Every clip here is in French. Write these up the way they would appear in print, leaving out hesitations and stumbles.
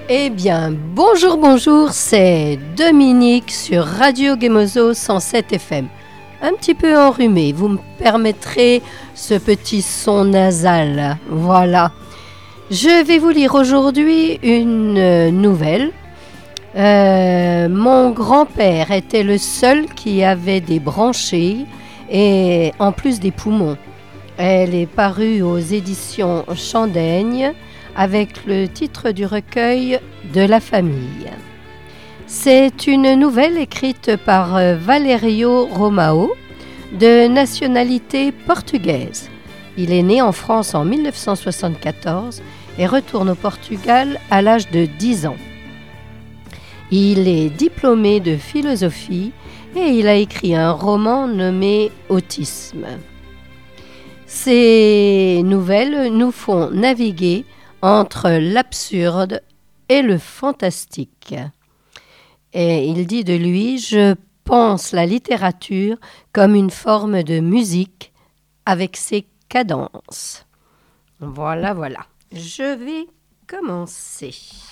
Eh bien, bonjour, c'est Dominique sur Radio Gemozo 107 FM. Un petit peu enrhumé, vous me permettrez ce petit son nasal. Voilà. Je vais vous lire aujourd'hui une nouvelle. Mon grand-père était le seul qui avait des branchies et en plus des poumons. Elle est parue aux éditions Chandaigne avec le titre du recueil de la famille. C'est une nouvelle écrite par Valerio Romao, de nationalité portugaise. Il est né en France en 1974 et retourne au Portugal à l'âge de 10 ans. Il est diplômé de philosophie et il a écrit un roman nommé Autisme. Ces nouvelles nous font naviguer entre l'absurde et le fantastique. Et il dit de lui « Je pense la littérature comme une forme de musique avec ses cadences. » Voilà. Je vais commencer.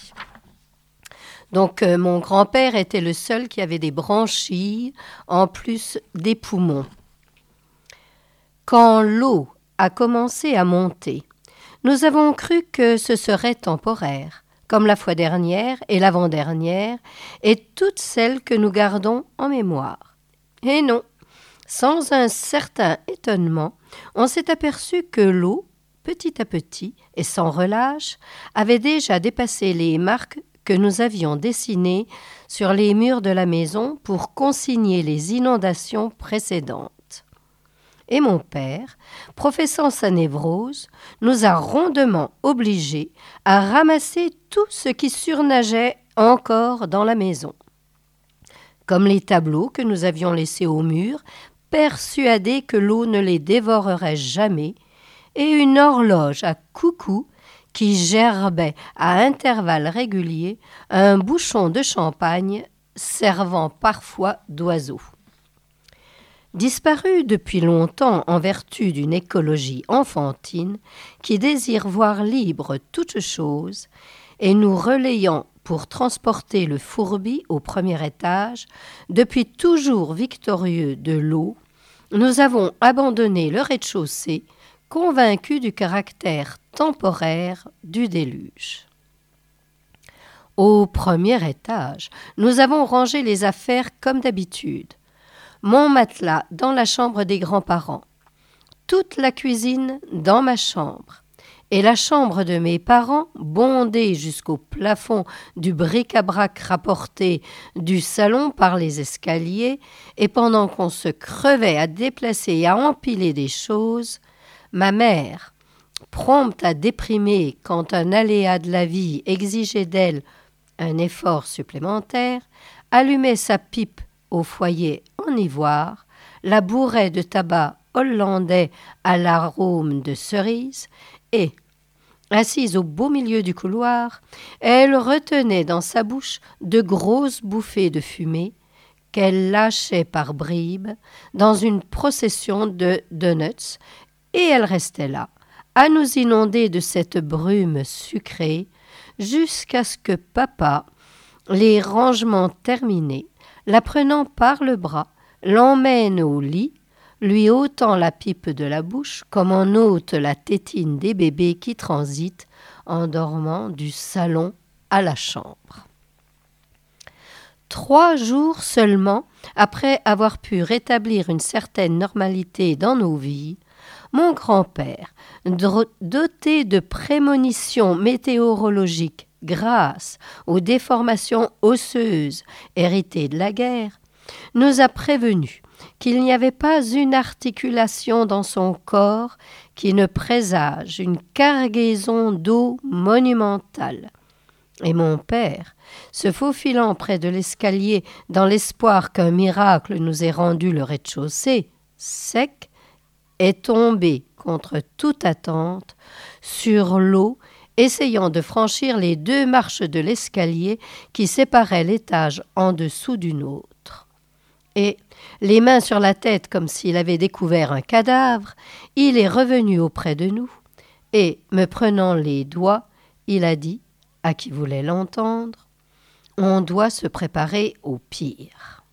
Donc, mon grand-père était le seul qui avait des branchies, en plus des poumons. Quand l'eau a commencé à monter, nous avons cru que ce serait temporaire, comme la fois dernière et l'avant-dernière, et toutes celles que nous gardons en mémoire. Et non, sans un certain étonnement, on s'est aperçu que l'eau, petit à petit et sans relâche, avait déjà dépassé les marques que nous avions dessinées sur les murs de la maison pour consigner les inondations précédentes. Et mon père, professant sa névrose, nous a rondement obligés à ramasser tout ce qui surnageait encore dans la maison. Comme les tableaux que nous avions laissés au mur, persuadés que l'eau ne les dévorerait jamais, et une horloge à coucou qui gerbait à intervalles réguliers un bouchon de champagne servant parfois d'oiseau. Disparu depuis longtemps en vertu d'une écologie enfantine qui désire voir libre toute chose, et nous relayant pour transporter le fourbi au premier étage, depuis toujours victorieux de l'eau, nous avons abandonné le rez-de-chaussée, convaincus du caractère temporaire du déluge. Au premier étage, nous avons rangé les affaires comme d'habitude. Mon matelas dans la chambre des grands-parents, toute la cuisine dans ma chambre, et la chambre de mes parents bondée jusqu'au plafond du bric-à-brac rapporté du salon par les escaliers, et pendant qu'on se crevait à déplacer et à empiler des choses, ma mère, prompte à déprimer quand un aléa de la vie exigeait d'elle un effort supplémentaire, allumait sa pipe au foyer en ivoire, la bourrait de tabac hollandais à l'arôme de cerise et, assise au beau milieu du couloir, elle retenait dans sa bouche de grosses bouffées de fumée qu'elle lâchait par bribes dans une procession de donuts, et elle restait là, à nous inonder de cette brume sucrée, jusqu'à ce que papa, les rangements terminés, la prenant par le bras, l'emmène au lit, lui ôtant la pipe de la bouche comme on ôte la tétine des bébés qui transitent en dormant du salon à la chambre. 3 jours seulement après avoir pu rétablir une certaine normalité dans nos vies, mon grand-père, doté de prémonitions météorologiques grâce aux déformations osseuses héritées de la guerre, nous a prévenus qu'il n'y avait pas une articulation dans son corps qui ne présage une cargaison d'eau monumentale. Et mon père, se faufilant près de l'escalier dans l'espoir qu'un miracle nous ait rendu le rez-de-chaussée sec, est tombé contre toute attente sur l'eau, essayant de franchir les 2 marches de l'escalier qui séparaient l'étage en dessous du nôtre. Et, les mains sur la tête comme s'il avait découvert un cadavre, il est revenu auprès de nous, et, me prenant les doigts, il a dit à qui voulait l'entendre, on doit se préparer au pire.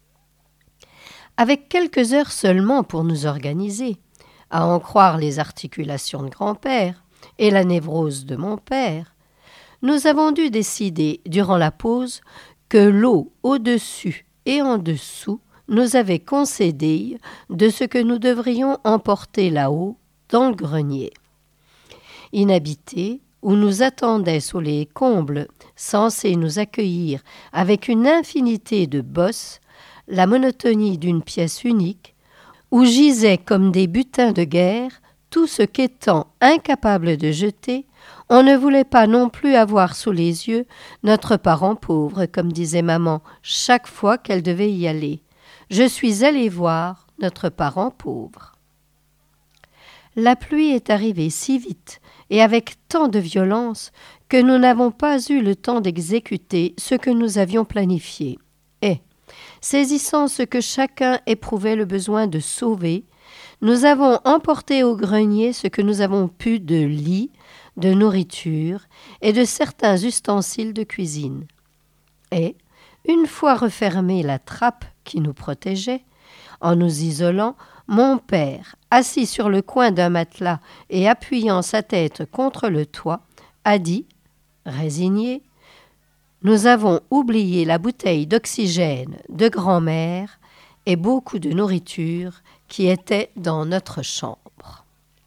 Avec quelques heures seulement pour nous organiser, à en croire les articulations de grand-père et la névrose de mon père, nous avons dû décider, durant la pause, que l'eau au-dessus et en dessous nous avait concédé de ce que nous devrions emporter là-haut dans le grenier. Inhabité, où nous attendaient sous les combles censés nous accueillir avec une infinité de bosses, la monotonie d'une pièce unique, où gisaient comme des butins de guerre tout ce qu'étant incapable de jeter, on ne voulait pas non plus avoir sous les yeux notre parent pauvre, comme disait maman chaque fois qu'elle devait y aller. Je suis allée voir notre parent pauvre. La pluie est arrivée si vite et avec tant de violence que nous n'avons pas eu le temps d'exécuter ce que nous avions planifié. Et, saisissant ce que chacun éprouvait le besoin de sauver, nous avons emporté au grenier ce que nous avons pu de lits, de nourriture et de certains ustensiles de cuisine. Et, une fois refermée la trappe qui nous protégeait, en nous isolant, mon père, assis sur le coin d'un matelas et appuyant sa tête contre le toit, a dit, résigné, « Nous avons oublié la bouteille d'oxygène de grand-mère et beaucoup de nourriture qui était dans notre chambre. »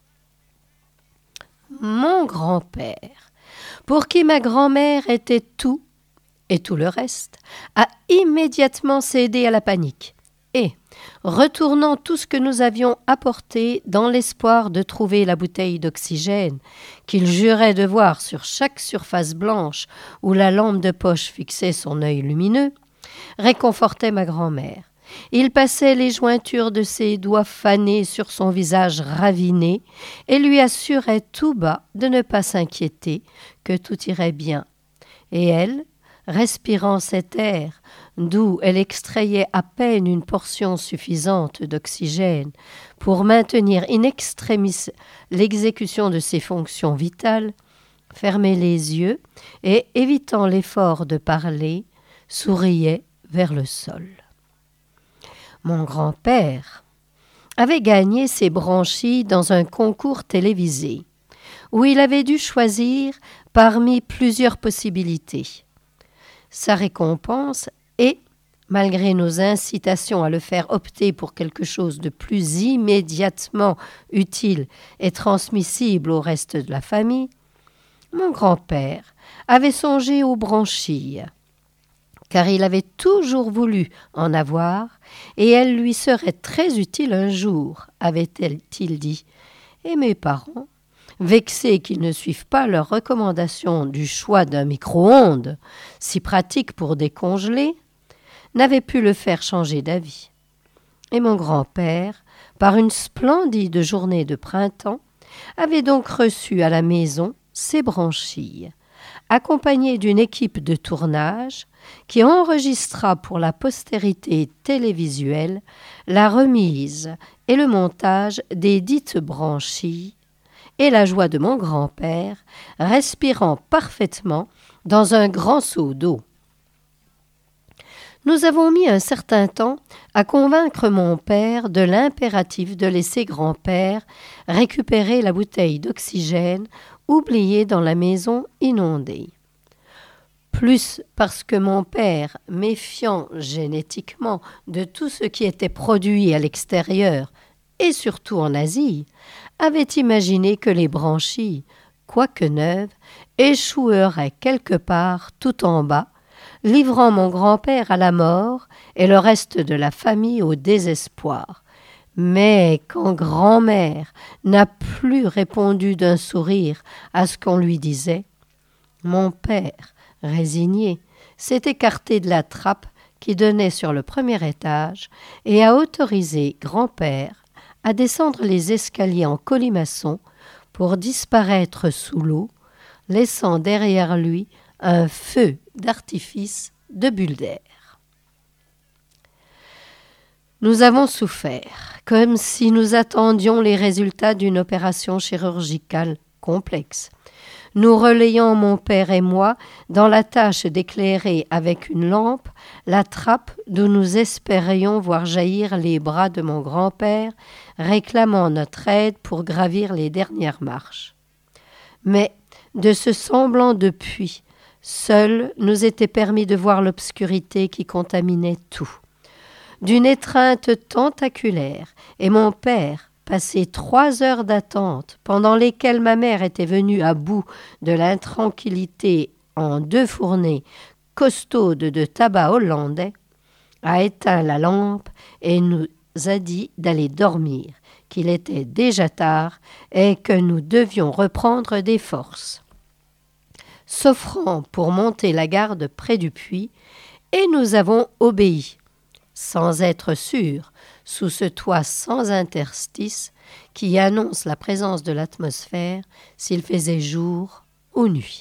Mon grand-père, pour qui ma grand-mère était tout et tout le reste, a immédiatement cédé à la panique et, retournant tout ce que nous avions apporté dans l'espoir de trouver la bouteille d'oxygène, qu'il jurait de voir sur chaque surface blanche où la lampe de poche fixait son œil lumineux, réconfortait ma grand-mère. Il passait les jointures de ses doigts fanés sur son visage raviné et lui assurait tout bas de ne pas s'inquiéter, que tout irait bien. Et elle, respirant cet air, d'où elle extrayait à peine une portion suffisante d'oxygène pour maintenir in extremis l'exécution de ses fonctions vitales, fermait les yeux et, évitant l'effort de parler, souriait vers le sol. Mon grand-père avait gagné ses branchies dans un concours télévisé, où il avait dû choisir parmi plusieurs possibilités. Sa récompense est, malgré nos incitations à le faire opter pour quelque chose de plus immédiatement utile et transmissible au reste de la famille, mon grand-père avait songé aux branchies, car il avait toujours voulu en avoir, et elles lui seraient très utiles un jour, avait-il dit. Et mes parents, vexés qu'ils ne suivent pas leur recommandation du choix d'un micro-ondes, si pratique pour décongeler, n'avaient pu le faire changer d'avis. Et mon grand-père, par une splendide journée de printemps, avait donc reçu à la maison ses branchies, accompagné d'une équipe de tournage qui enregistra pour la postérité télévisuelle la remise et le montage des dites branchies, et la joie de mon grand-père, respirant parfaitement dans un grand seau d'eau. Nous avons mis un certain temps à convaincre mon père de l'impératif de laisser grand-père récupérer la bouteille d'oxygène oubliée dans la maison inondée. Plus parce que mon père, méfiant génétiquement de tout ce qui était produit à l'extérieur et surtout en Asie, avait imaginé que les branchies, quoique neuves, échoueraient quelque part tout en bas, livrant mon grand-père à la mort et le reste de la famille au désespoir. Mais quand grand-mère n'a plus répondu d'un sourire à ce qu'on lui disait, mon père, résigné, s'est écarté de la trappe qui donnait sur le premier étage et a autorisé grand-père à descendre les escaliers en colimaçon pour disparaître sous l'eau, laissant derrière lui un feu d'artifice de bulles d'air. Nous avons souffert, comme si nous attendions les résultats d'une opération chirurgicale complexe. Nous relayons, mon père et moi, dans la tâche d'éclairer avec une lampe la trappe d'où nous espérions voir jaillir les bras de mon grand-père, réclamant notre aide pour gravir les dernières marches. Mais de ce semblant de puits, seul nous était permis de voir l'obscurité qui contaminait tout. D'une étreinte tentaculaire, et mon père, passé 3 heures d'attente, pendant lesquelles ma mère était venue à bout de l'intranquillité en 2 fournées costaudes de tabac hollandais, a éteint la lampe et nous a dit d'aller dormir, qu'il était déjà tard et que nous devions reprendre des forces. S'offrant pour monter la garde près du puits, et nous avons obéi, sans être sûrs, sous ce toit sans interstice qui annonce la présence de l'atmosphère s'il faisait jour ou nuit.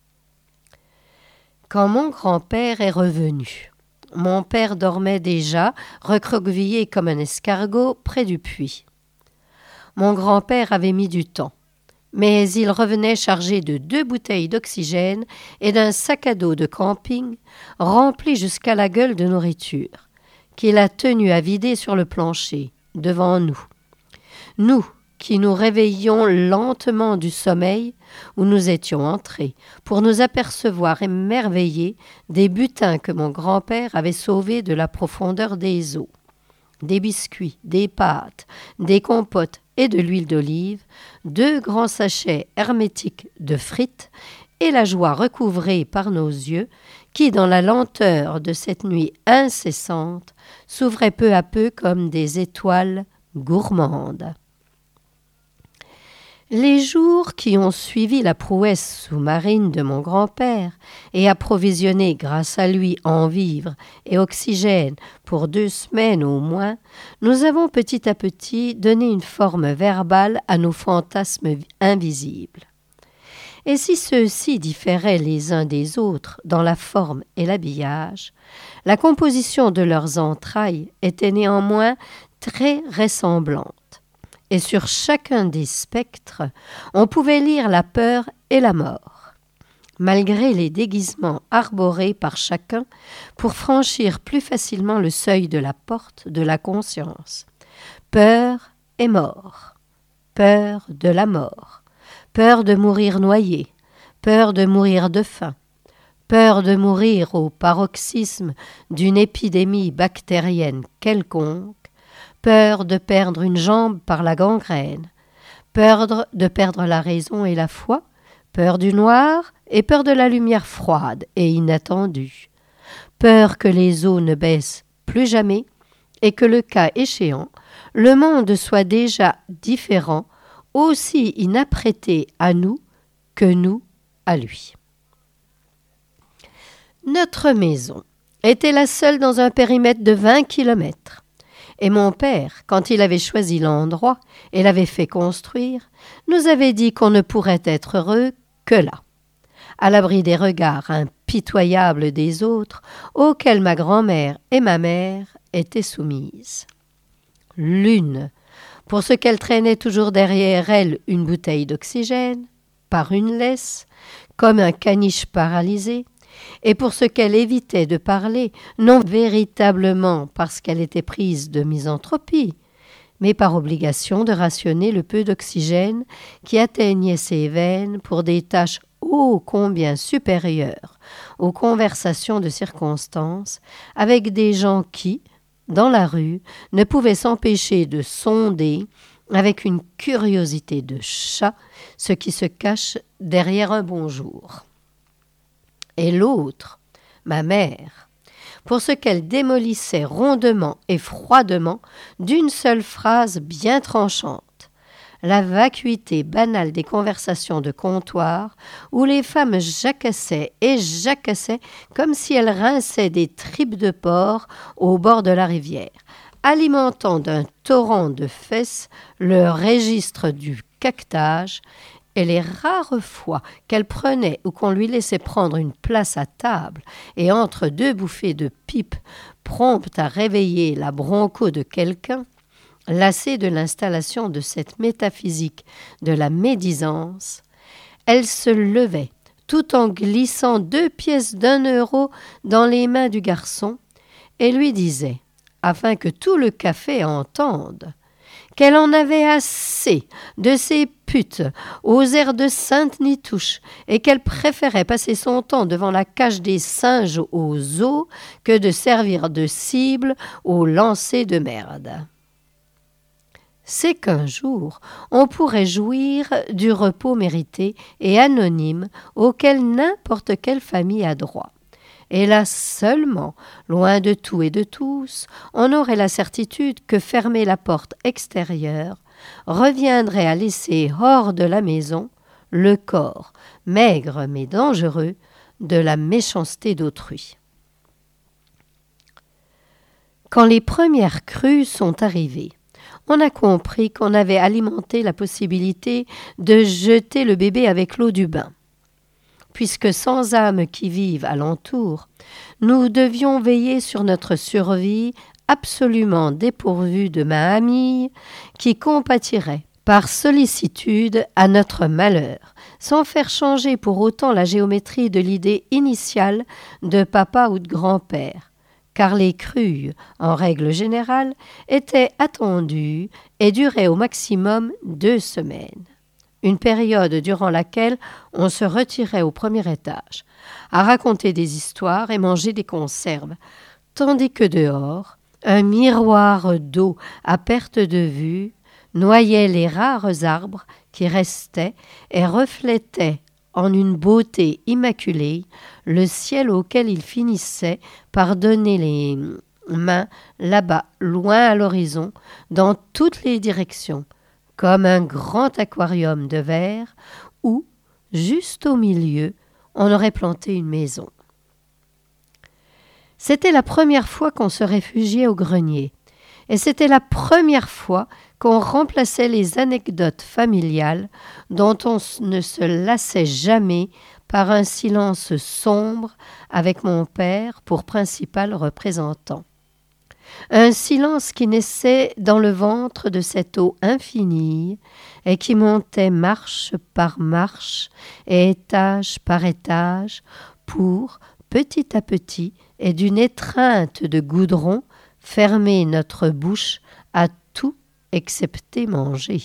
Quand mon grand-père est revenu, mon père dormait déjà, recroquevillé comme un escargot près du puits. Mon grand-père avait mis du temps, mais il revenait chargé de 2 bouteilles d'oxygène et d'un sac à dos de camping rempli jusqu'à la gueule de nourriture, qu'il a tenu à vider sur le plancher, devant nous. Nous, qui nous réveillions lentement du sommeil où nous étions entrés, pour nous apercevoir émerveillés des butins que mon grand-père avait sauvés de la profondeur des eaux. Des biscuits, des pâtes, des compotes et de l'huile d'olive, 2 grands sachets hermétiques de frites et la joie recouvrée par nos yeux qui, dans la lenteur de cette nuit incessante, s'ouvraient peu à peu comme des étoiles gourmandes. Les jours qui ont suivi la prouesse sous-marine de mon grand-père et approvisionné grâce à lui en vivres et oxygène pour 2 semaines au moins, nous avons petit à petit donné une forme verbale à nos fantasmes invisibles. Et si ceux-ci différaient les uns des autres dans la forme et l'habillage, la composition de leurs entrailles était néanmoins très ressemblante. Et sur chacun des spectres, on pouvait lire la peur et la mort, malgré les déguisements arborés par chacun pour franchir plus facilement le seuil de la porte de la conscience. Peur et mort, peur de la mort, peur de mourir noyé, peur de mourir de faim, peur de mourir au paroxysme d'une épidémie bactérienne quelconque, peur de perdre une jambe par la gangrène, peur de perdre la raison et la foi, peur du noir et peur de la lumière froide et inattendue, peur que les eaux ne baissent plus jamais et que le cas échéant, le monde soit déjà différent, aussi inapprêté à nous que nous à lui. Notre maison était la seule dans un périmètre de 20 kilomètres. Et mon père, quand il avait choisi l'endroit et l'avait fait construire, nous avait dit qu'on ne pourrait être heureux que là, à l'abri des regards impitoyables des autres auxquels ma grand-mère et ma mère étaient soumises. L'une, pour ce qu'elle traînait toujours derrière elle une bouteille d'oxygène, par une laisse, comme un caniche paralysé, et pour ce qu'elle évitait de parler, non véritablement parce qu'elle était prise de misanthropie, mais par obligation de rationner le peu d'oxygène qui atteignait ses veines pour des tâches ô combien supérieures aux conversations de circonstance avec des gens qui, dans la rue, ne pouvaient s'empêcher de sonder avec une curiosité de chat ce qui se cache derrière un bonjour. Et l'autre, ma mère, pour ce qu'elle démolissait rondement et froidement d'une seule phrase bien tranchante, la vacuité banale des conversations de comptoir où les femmes jacassaient et jacassaient comme si elles rinçaient des tripes de porc au bord de la rivière, alimentant d'un torrent de fesses le registre du caquetage. Et les rares fois qu'elle prenait ou qu'on lui laissait prendre une place à table et entre 2 bouffées de pipe promptes à réveiller la broncho de quelqu'un, lassée de l'installation de cette métaphysique de la médisance, Elle se levait, tout en glissant 2 pièces d'1 € dans les mains du garçon, et lui disait, afin que tout le café entende, qu'elle en avait assez de ces putes aux airs de sainte Nitouche et qu'elle préférait passer son temps devant la cage des singes aux os que de servir de cible aux lancers de merde. C'est qu'un jour, on pourrait jouir du repos mérité et anonyme auquel n'importe quelle famille a droit. Et là seulement, loin de tout et de tous, on aurait la certitude que fermer la porte extérieure reviendrait à laisser hors de la maison le corps, maigre mais dangereux, de la méchanceté d'autrui. Quand les premières crues sont arrivées, on a compris qu'on avait alimenté la possibilité de jeter le bébé avec l'eau du bain. Puisque sans âme qui vive alentour, nous devions veiller sur notre survie absolument dépourvue de main amie qui compatirait par sollicitude à notre malheur, sans faire changer pour autant la géométrie de l'idée initiale de papa ou de grand-père, car les crues, en règle générale, étaient attendues et duraient au maximum 2 semaines. Une période durant laquelle on se retirait au premier étage, à raconter des histoires et manger des conserves, tandis que dehors, un miroir d'eau à perte de vue noyait les rares arbres qui restaient et reflétait en une beauté immaculée le ciel auquel il finissait par donner les mains là-bas, loin à l'horizon, dans toutes les directions, comme un grand aquarium de verre où, juste au milieu, on aurait planté une maison. C'était la première fois qu'on se réfugiait au grenier, et c'était la première fois qu'on remplaçait les anecdotes familiales dont on ne se lassait jamais par un silence sombre avec mon père pour principal représentant. Un silence qui naissait dans le ventre de cette eau infinie et qui montait marche par marche et étage par étage pour, petit à petit et d'une étreinte de goudron, fermer notre bouche à tout excepté manger.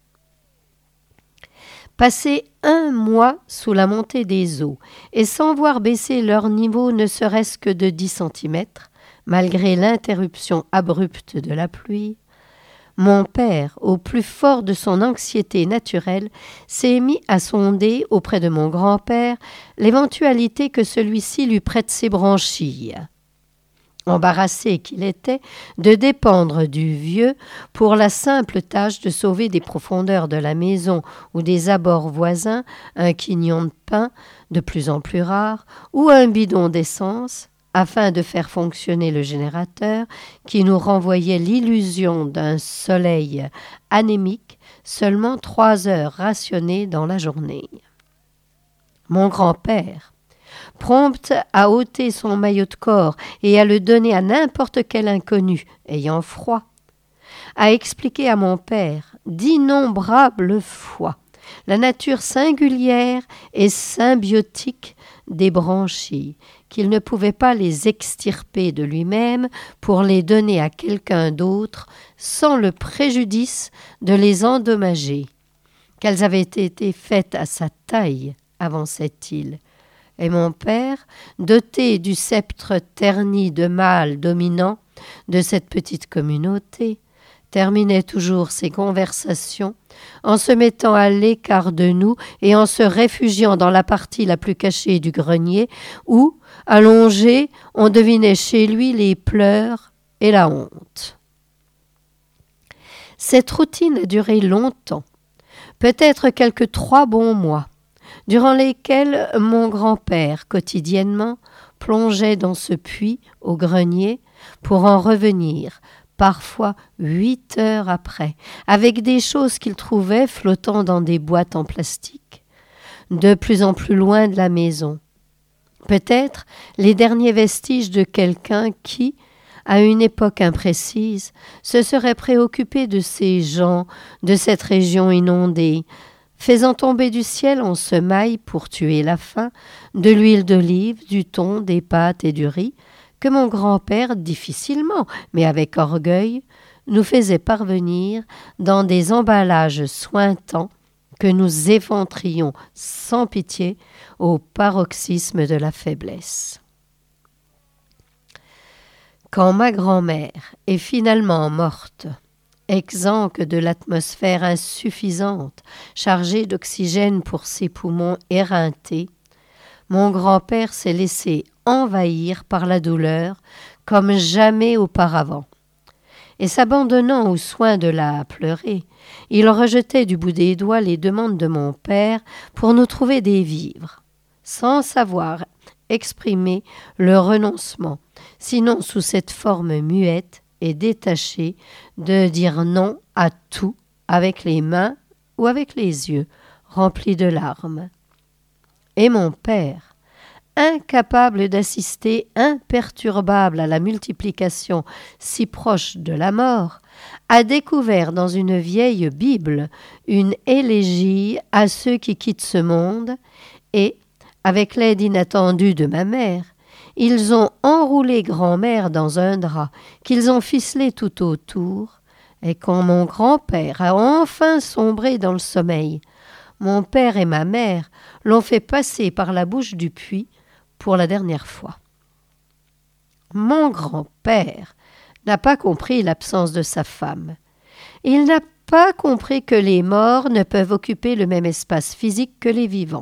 Passer 1 mois sous la montée des eaux et sans voir baisser leur niveau ne serait-ce que de 10 centimètres, malgré l'interruption abrupte de la pluie, mon père, au plus fort de son anxiété naturelle, s'est mis à sonder auprès de mon grand-père l'éventualité que celui-ci lui prête ses branchilles. Embarrassé qu'il était de dépendre du vieux pour la simple tâche de sauver des profondeurs de la maison ou des abords voisins un quignon de pain de plus en plus rare ou un bidon d'essence, afin de faire fonctionner le générateur qui nous renvoyait l'illusion d'un soleil anémique seulement 3 heures rationnées dans la journée. Mon grand-père, prompt à ôter son maillot de corps et à le donner à n'importe quel inconnu ayant froid, a expliqué à mon père d'innombrables fois la nature singulière et symbiotique des branchies, qu'il ne pouvait pas les extirper de lui-même pour les donner à quelqu'un d'autre sans le préjudice de les endommager, qu'elles avaient été faites à sa taille, avançait-il. Et mon père, doté du sceptre terni de mâle dominant de cette petite communauté, terminait toujours ses conversations en se mettant à l'écart de nous et en se réfugiant dans la partie la plus cachée du grenier où, allongé, on devinait chez lui les pleurs et la honte. Cette routine a duré longtemps, peut-être quelques 3 bons mois, durant lesquels mon grand-père, quotidiennement, plongeait dans ce puits au grenier pour en revenir, parfois 8 heures après, avec des choses qu'il trouvait flottant dans des boîtes en plastique, de plus en plus loin de la maison. Peut-être les derniers vestiges de quelqu'un qui, à une époque imprécise, se serait préoccupé de ces gens, de cette région inondée, faisant tomber du ciel en semailles pour tuer la faim, de l'huile d'olive, du thon, des pâtes et du riz, que mon grand-père, difficilement, mais avec orgueil, nous faisait parvenir dans des emballages sointants que nous éventrions sans pitié au paroxysme de la faiblesse. Quand ma grand-mère est finalement morte, exsangue de l'atmosphère insuffisante, chargée d'oxygène pour ses poumons éreintés, mon grand-père s'est laissé envahir par la douleur comme jamais auparavant. Et s'abandonnant aux soins de la pleurer, il rejetait du bout des doigts les demandes de mon père pour nous trouver des vivres, sans savoir exprimer le renoncement, sinon sous cette forme muette et détachée de dire non à tout avec les mains ou avec les yeux remplis de larmes. Et mon père, incapable d'assister imperturbable à la multiplication si proche de la mort, a découvert dans une vieille Bible une élégie à ceux qui quittent ce monde et, avec l'aide inattendue de ma mère, ils ont enroulé grand-mère dans un drap qu'ils ont ficelé tout autour, et quand mon grand-père a enfin sombré dans le sommeil, mon père et ma mère l'ont fait passer par la bouche du puits pour la dernière fois. Mon grand-père n'a pas compris l'absence de sa femme. Il n'a pas compris que les morts ne peuvent occuper le même espace physique que les vivants.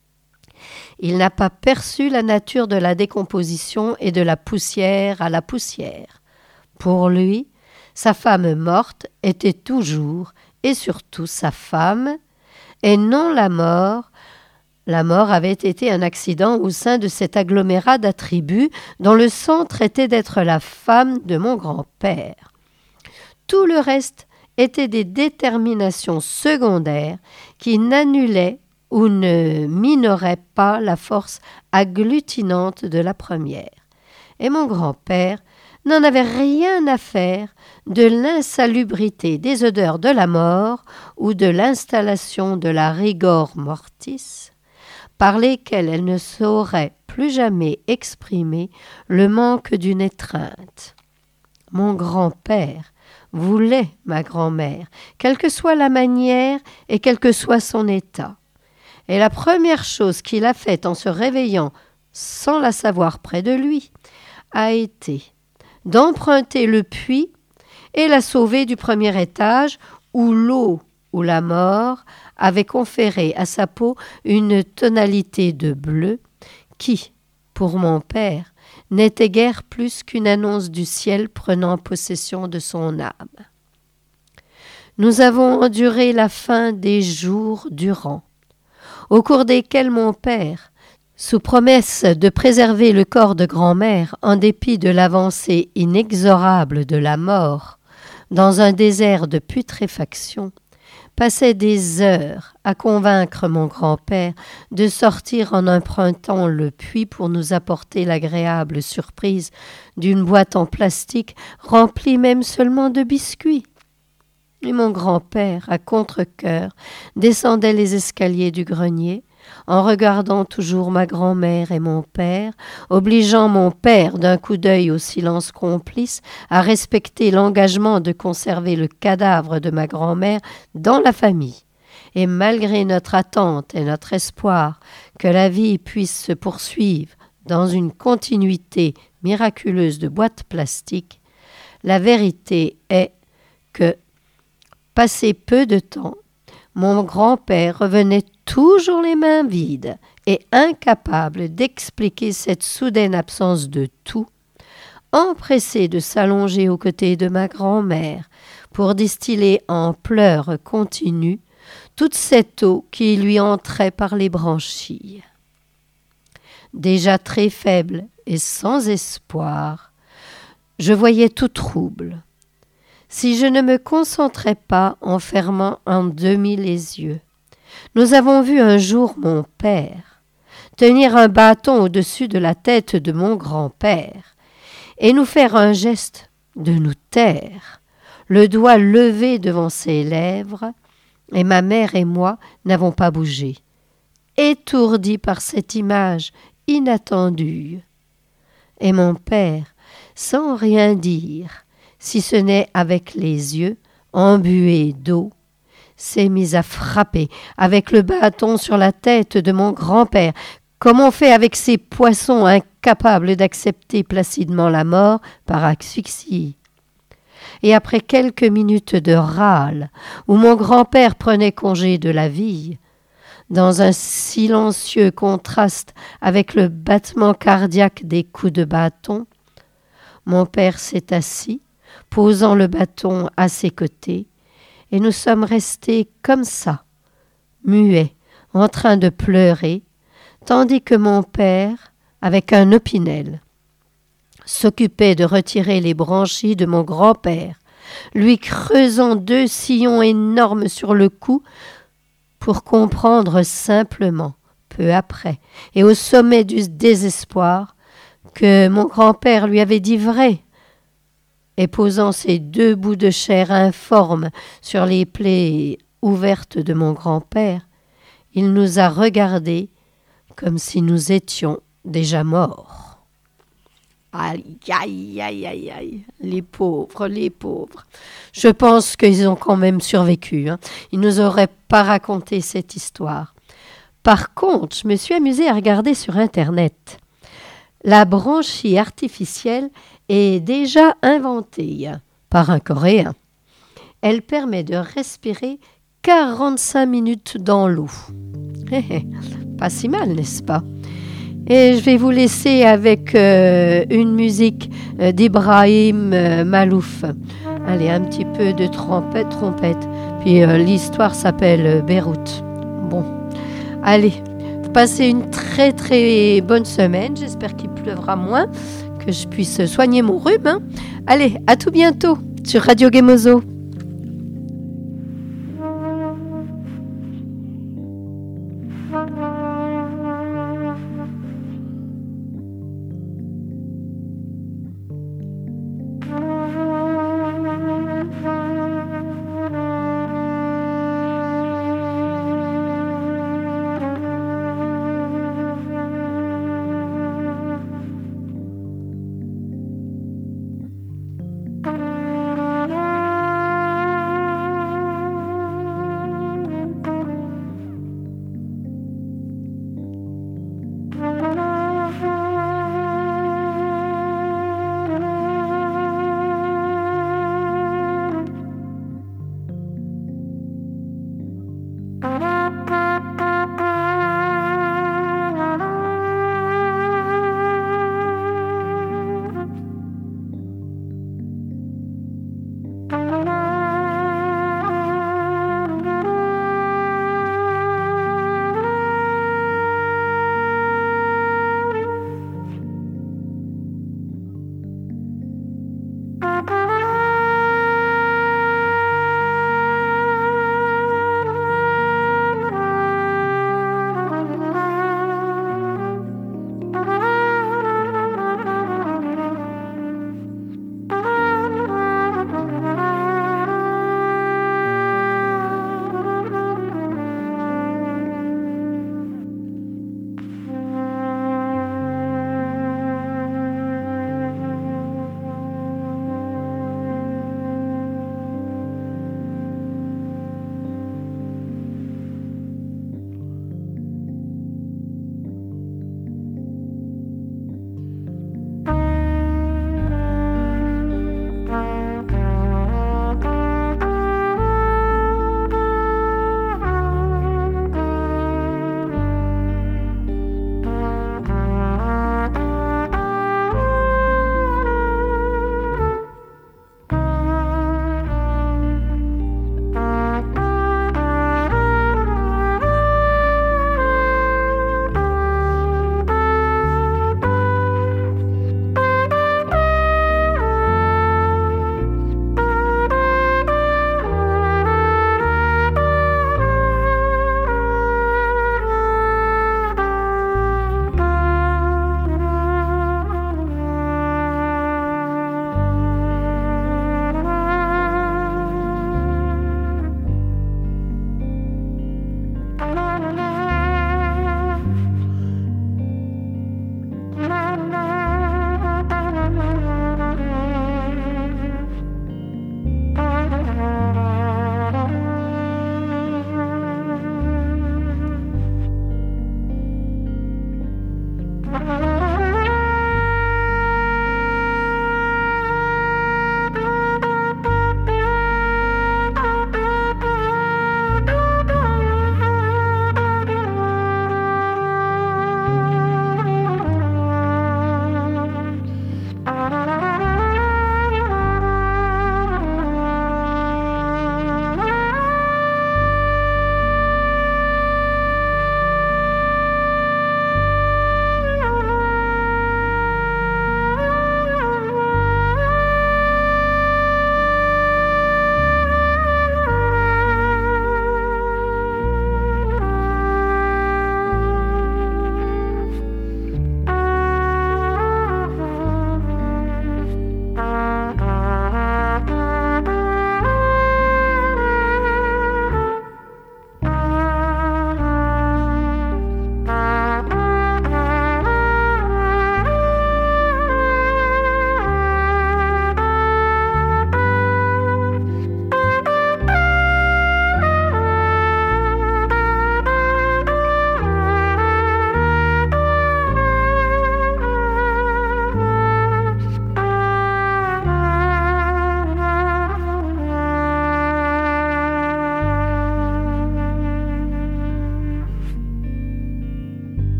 Il n'a pas perçu la nature de la décomposition et de la poussière à la poussière. Pour lui, sa femme morte était toujours et surtout sa femme, et non la mort. La mort avait été un accident au sein de cet agglomérat d'attributs dont le centre était d'être la femme de mon grand-père. Tout le reste était des déterminations secondaires qui n'annulaient ou ne minoraient pas la force agglutinante de la première. Et mon grand-père n'en avait rien à faire de l'insalubrité des odeurs de la mort ou de l'installation de la rigor mortis, par lesquelles elle ne saurait plus jamais exprimer le manque d'une étreinte. Mon grand-père voulait ma grand-mère, quelle que soit la manière et quel que soit son état. Et la première chose qu'il a faite en se réveillant, sans la savoir près de lui, a été d'emprunter le puits et la sauver du premier étage où l'eau ou la mort avait conféré à sa peau une tonalité de bleu qui, pour mon père, n'était guère plus qu'une annonce du ciel prenant possession de son âme. Nous avons enduré la faim des jours durant, au cours desquels mon père, sous promesse de préserver le corps de grand-mère en dépit de l'avancée inexorable de la mort dans un désert de putréfaction, passait des heures à convaincre mon grand-père de sortir en empruntant le puits pour nous apporter l'agréable surprise d'une boîte en plastique remplie même seulement de biscuits. Et mon grand-père, à contre-cœur, descendait les escaliers du grenier, en regardant toujours ma grand-mère et mon père, obligeant mon père d'un coup d'œil au silence complice à respecter l'engagement de conserver le cadavre de ma grand-mère dans la famille. Et malgré notre attente et notre espoir que la vie puisse se poursuivre dans une continuité miraculeuse de boîtes plastiques, la vérité est que, passé peu de temps, mon grand-père revenait toujours les mains vides et incapable d'expliquer cette soudaine absence de tout, empressé de s'allonger aux côtés de ma grand-mère pour distiller en pleurs continus toute cette eau qui lui entrait par les branchies. Déjà très faible et sans espoir, je voyais tout trouble. Si je ne me concentrais pas en fermant en demi les yeux. Nous avons vu un jour mon père tenir un bâton au-dessus de la tête de mon grand-père et nous faire un geste de nous taire, le doigt levé devant ses lèvres, Et ma mère et moi n'avons pas bougé, étourdis par cette image inattendue. Et mon père, sans rien dire, si ce n'est avec les yeux embués d'eau, s'est mis à frapper avec le bâton sur la tête de mon grand-père, comme on fait avec ces poissons incapables d'accepter placidement la mort par asphyxie. Et après quelques minutes de râle, où mon grand-père prenait congé de la vie, dans un silencieux contraste avec le battement cardiaque des coups de bâton, mon père s'est assis, posant le bâton à ses côtés, et nous sommes restés comme ça, muets, en train de pleurer, tandis que mon père, avec un opinel, s'occupait de retirer les branchies de mon grand-père, lui creusant 2 sillons énormes sur le cou pour comprendre simplement, peu après, et au sommet du désespoir, que mon grand-père lui avait dit vrai, et posant ses 2 bouts de chair informes sur les plaies ouvertes de mon grand-père, il nous a regardés comme si nous étions déjà morts. Aïe, aïe, aïe, aïe, aïe, les pauvres, les pauvres. Je pense qu'ils ont quand même survécu, hein. Ils nous auraient pas raconté cette histoire. Par contre, je me suis amusée à regarder sur Internet. La branchie artificielle est déjà inventée par un Coréen. Elle permet de respirer 45 minutes dans l'eau. Pas si mal, n'est-ce pas? Et je vais vous laisser avec une musique d'Ibrahim Malouf. Allez, un petit peu de trompette. Puis l'histoire s'appelle Beyrouth. Bon, allez, passez une très très bonne semaine. J'espère qu'il pleuvra moins, que je puisse soigner mon rhume, hein. Allez, à tout bientôt sur Radio Gemozo.